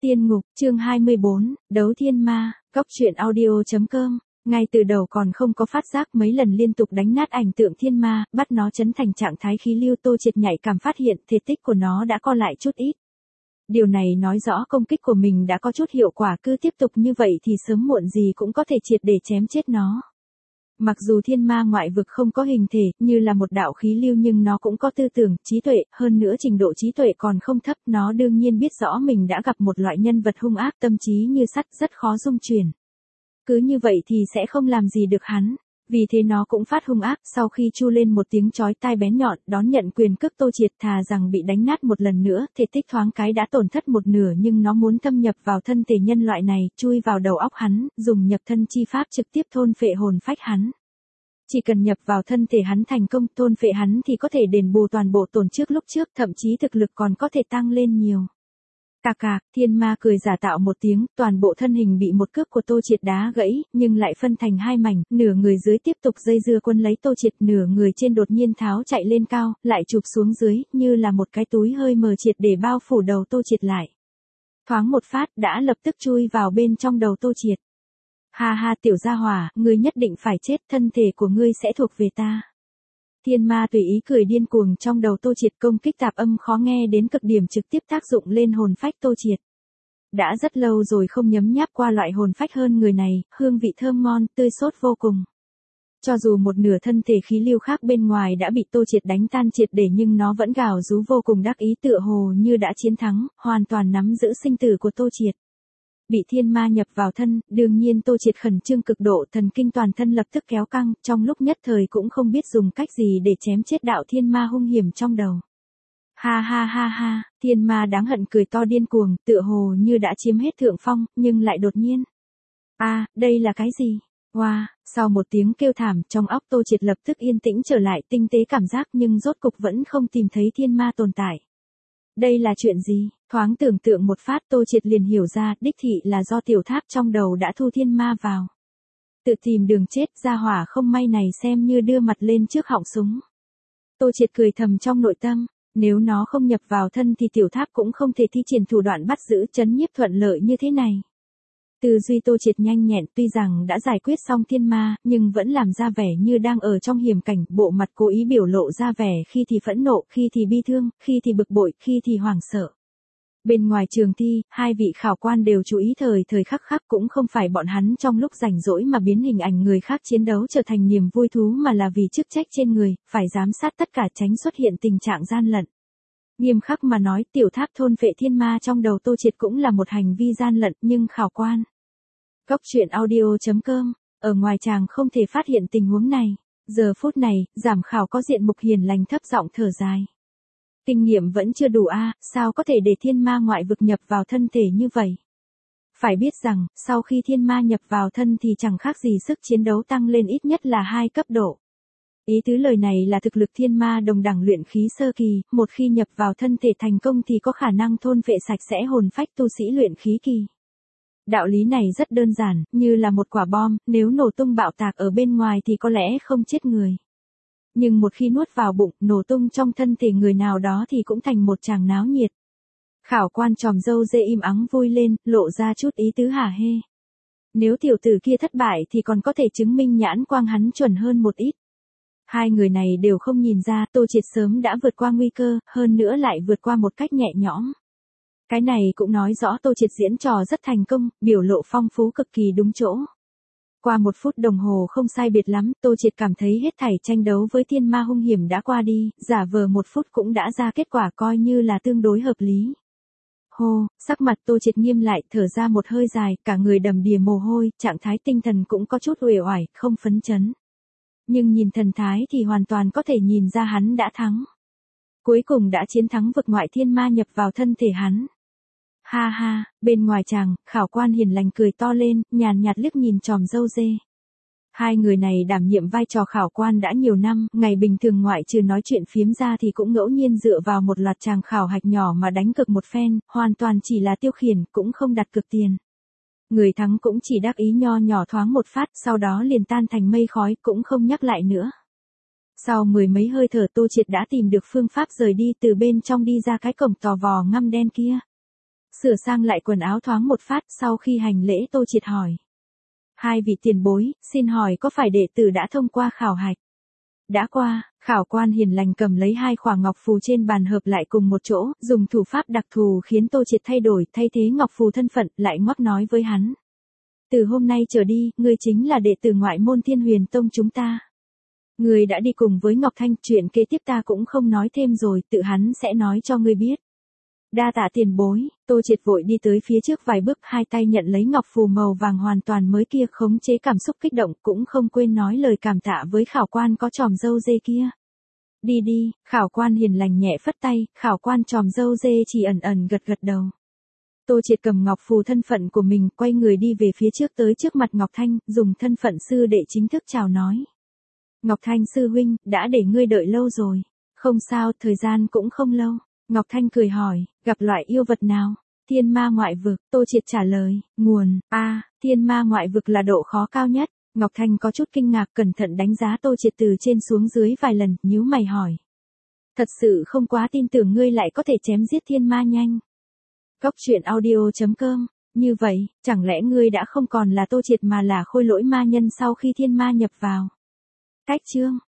Tiên ngục, chương 24, đấu thiên ma, góc truyện audio.com. Ngay từ đầu còn không có phát giác, mấy lần liên tục đánh nát ảnh tượng thiên ma, bắt nó chấn thành trạng thái khí lưu. Tô Triệt nhạy cảm phát hiện thể tích của nó đã co lại chút ít. Điều này nói rõ công kích của mình đã có chút hiệu quả, cứ tiếp tục như vậy thì sớm muộn gì cũng có thể triệt để chém chết nó. Mặc dù thiên ma ngoại vực không có hình thể, như là một đạo khí lưu, nhưng nó cũng có tư tưởng, trí tuệ, hơn nữa trình độ trí tuệ còn không thấp. Nó đương nhiên biết rõ mình đã gặp một loại nhân vật hung ác, tâm trí như sắt, rất khó dung chuyển. Cứ như vậy thì sẽ không làm gì được hắn. Vì thế nó cũng phát hung ác, sau khi chu lên một tiếng chói tai bén nhọn, đón nhận quyền cước Tô Triệt. Thà rằng bị đánh nát một lần nữa, thể tích thoáng cái đã tổn thất một nửa, nhưng nó muốn thâm nhập vào thân thể nhân loại này, chui vào đầu óc hắn, dùng nhập thân chi pháp trực tiếp thôn phệ hồn phách hắn. Chỉ cần nhập vào thân thể hắn thành công, thôn phệ hắn thì có thể đền bù toàn bộ tổn trước lúc trước, thậm chí thực lực còn có thể tăng lên nhiều. Cà cà, thiên ma cười giả tạo một tiếng, toàn bộ thân hình bị một cước của Tô Triệt đá gãy, nhưng lại phân thành hai mảnh, nửa người dưới tiếp tục dây dưa quân lấy Tô Triệt, nửa người trên đột nhiên tháo chạy lên cao, lại chụp xuống dưới, như là một cái túi hơi mờ triệt để bao phủ đầu Tô Triệt lại. Thoáng một phát đã lập tức chui vào bên trong đầu Tô Triệt. Ha ha, tiểu gia hỏa, ngươi nhất định phải chết, thân thể của ngươi sẽ thuộc về ta. Thiên ma tùy ý cười điên cuồng trong đầu Tô Triệt, công kích tạp âm khó nghe đến cực điểm trực tiếp tác dụng lên hồn phách Tô Triệt. Đã rất lâu rồi không nhấm nháp qua loại hồn phách hơn người này, hương vị thơm ngon, tươi sốt vô cùng. Cho dù một nửa thân thể khí lưu khác bên ngoài đã bị Tô Triệt đánh tan triệt để, nhưng nó vẫn gào rú vô cùng đắc ý, tựa hồ như đã chiến thắng, hoàn toàn nắm giữ sinh tử của Tô Triệt. Bị thiên ma nhập vào thân, đương nhiên Tô Triệt khẩn trương cực độ, thần kinh toàn thân lập tức kéo căng, trong lúc nhất thời cũng không biết dùng cách gì để chém chết đạo thiên ma hung hiểm trong đầu. Ha ha ha ha, thiên ma đáng hận cười to điên cuồng, tựa hồ như đã chiếm hết thượng phong, nhưng lại đột nhiên. Đây là cái gì? Wow, sau một tiếng kêu thảm, trong óc Tô Triệt lập tức yên tĩnh trở lại, tinh tế cảm giác, nhưng rốt cục vẫn không tìm thấy thiên ma tồn tại. Đây là chuyện gì? Thoáng tưởng tượng một phát, Tô Triệt liền hiểu ra, đích thị là do tiểu tháp trong đầu đã thu thiên ma vào. Tự tìm đường chết, gia hỏa không may này xem như đưa mặt lên trước họng súng. Tô Triệt cười thầm trong nội tâm, nếu nó không nhập vào thân thì tiểu tháp cũng không thể thi triển thủ đoạn bắt giữ trấn nhiếp thuận lợi như thế này. Tư duy Tô Triệt nhanh nhẹn, tuy rằng đã giải quyết xong thiên ma, nhưng vẫn làm ra vẻ như đang ở trong hiểm cảnh, bộ mặt cố ý biểu lộ ra vẻ khi thì phẫn nộ, khi thì bi thương, khi thì bực bội, khi thì hoảng sợ. Bên ngoài trường thi, hai vị khảo quan đều chú ý thời thời khắc khắc, cũng không phải bọn hắn trong lúc rảnh rỗi mà biến hình ảnh người khác chiến đấu trở thành niềm vui thú, mà là vì chức trách trên người, phải giám sát tất cả tránh xuất hiện tình trạng gian lận. Nghiêm khắc mà nói, tiểu tháp thôn phệ thiên ma trong đầu Tô Triệt cũng là một hành vi gian lận, nhưng khảo quan. Góc truyện audio.com, ở ngoài chàng không thể phát hiện tình huống này. Giờ phút này, giám khảo có diện mục hiền lành thấp giọng thở dài. Kinh nghiệm vẫn chưa đủ sao có thể để thiên ma ngoại vực nhập vào thân thể như vậy. Phải biết rằng, sau khi thiên ma nhập vào thân thì chẳng khác gì sức chiến đấu tăng lên ít nhất là 2 cấp độ. Ý tứ lời này là thực lực thiên ma đồng đẳng luyện khí sơ kỳ, một khi nhập vào thân thể thành công thì có khả năng thôn phệ sạch sẽ hồn phách tu sĩ luyện khí kỳ. Đạo lý này rất đơn giản, như là một quả bom, nếu nổ tung bạo tạc ở bên ngoài thì có lẽ không chết người. Nhưng một khi nuốt vào bụng, nổ tung trong thân thể người nào đó thì cũng thành một tràng náo nhiệt. Khảo quan tròm râu dê im ắng vui lên, lộ ra chút ý tứ hả hê. Nếu tiểu tử kia thất bại thì còn có thể chứng minh nhãn quang hắn chuẩn hơn một ít. Hai người này đều không nhìn ra, Tô Triệt sớm đã vượt qua nguy cơ, hơn nữa lại vượt qua một cách nhẹ nhõm. Cái này cũng nói rõ Tô Triệt diễn trò rất thành công, biểu lộ phong phú cực kỳ đúng chỗ. Qua 1 phút đồng hồ không sai biệt lắm, Tô Triệt cảm thấy hết thảy tranh đấu với thiên ma hung hiểm đã qua đi, giả vờ 1 phút cũng đã ra kết quả, coi như là tương đối hợp lý. Hô, sắc mặt Tô Triệt nghiêm lại, thở ra một hơi dài, cả người đầm đìa mồ hôi, trạng thái tinh thần cũng có chút uể oải, không phấn chấn. Nhưng nhìn thần thái thì hoàn toàn có thể nhìn ra hắn đã thắng. Cuối cùng đã chiến thắng vực ngoại thiên ma nhập vào thân thể hắn. Ha ha, bên ngoài chàng, khảo quan hiền lành cười to lên, nhàn nhạt liếc nhìn tròm râu dê. Hai người này đảm nhiệm vai trò khảo quan đã nhiều năm, ngày bình thường ngoại trừ nói chuyện phiếm ra thì cũng ngẫu nhiên dựa vào một loạt tràng khảo hạch nhỏ mà đánh cược một phen, hoàn toàn chỉ là tiêu khiển, cũng không đặt cược tiền. Người thắng cũng chỉ đắc ý nho nhỏ thoáng một phát, sau đó liền tan thành mây khói, cũng không nhắc lại nữa. Sau 10 mấy hơi thở Tô Triệt đã tìm được phương pháp rời đi, từ bên trong đi ra cái cổng tò vò ngăm đen kia. Sửa sang lại quần áo thoáng một phát, sau khi hành lễ Tô Triệt hỏi. Hai vị tiền bối, xin hỏi có phải đệ tử đã thông qua khảo hạch? Đã qua, khảo quan hiền lành cầm lấy hai khỏa ngọc phù trên bàn hợp lại cùng một chỗ, dùng thủ pháp đặc thù khiến Tô Triệt thay đổi, thay thế ngọc phù thân phận, lại ngoắc nói với hắn. Từ hôm nay trở đi, ngươi chính là đệ tử ngoại môn Thiên Huyền Tông chúng ta. Ngươi đã đi cùng với Ngọc Thanh, chuyện kế tiếp ta cũng không nói thêm rồi, tự hắn sẽ nói cho ngươi biết. Đa tạ tiền bối, Tô Triệt vội đi tới phía trước vài bước, hai tay nhận lấy ngọc phù màu vàng hoàn toàn mới kia, khống chế cảm xúc kích động, cũng không quên nói lời cảm tạ với khảo quan có chòm râu dê kia. Đi đi, khảo quan hiền lành nhẹ phất tay, khảo quan chòm râu dê chỉ ẩn ẩn gật gật đầu. Tô Triệt cầm ngọc phù thân phận của mình, quay người đi về phía trước tới trước mặt Ngọc Thanh, dùng thân phận sư đệ chính thức chào nói. Ngọc Thanh sư huynh, đã để ngươi đợi lâu rồi. Không sao, thời gian cũng không lâu. Ngọc Thanh cười hỏi, gặp loại yêu vật nào? Thiên ma ngoại vực, Tô Triệt trả lời, nguồn, thiên ma ngoại vực là độ khó cao nhất. Ngọc Thanh có chút kinh ngạc, cẩn thận đánh giá Tô Triệt từ trên xuống dưới vài lần, nhíu mày hỏi. Thật sự không quá tin tưởng ngươi lại có thể chém giết thiên ma nhanh. Góc truyện audio.com, như vậy, chẳng lẽ ngươi đã không còn là Tô Triệt mà là khôi lỗi ma nhân sau khi thiên ma nhập vào? Cách chương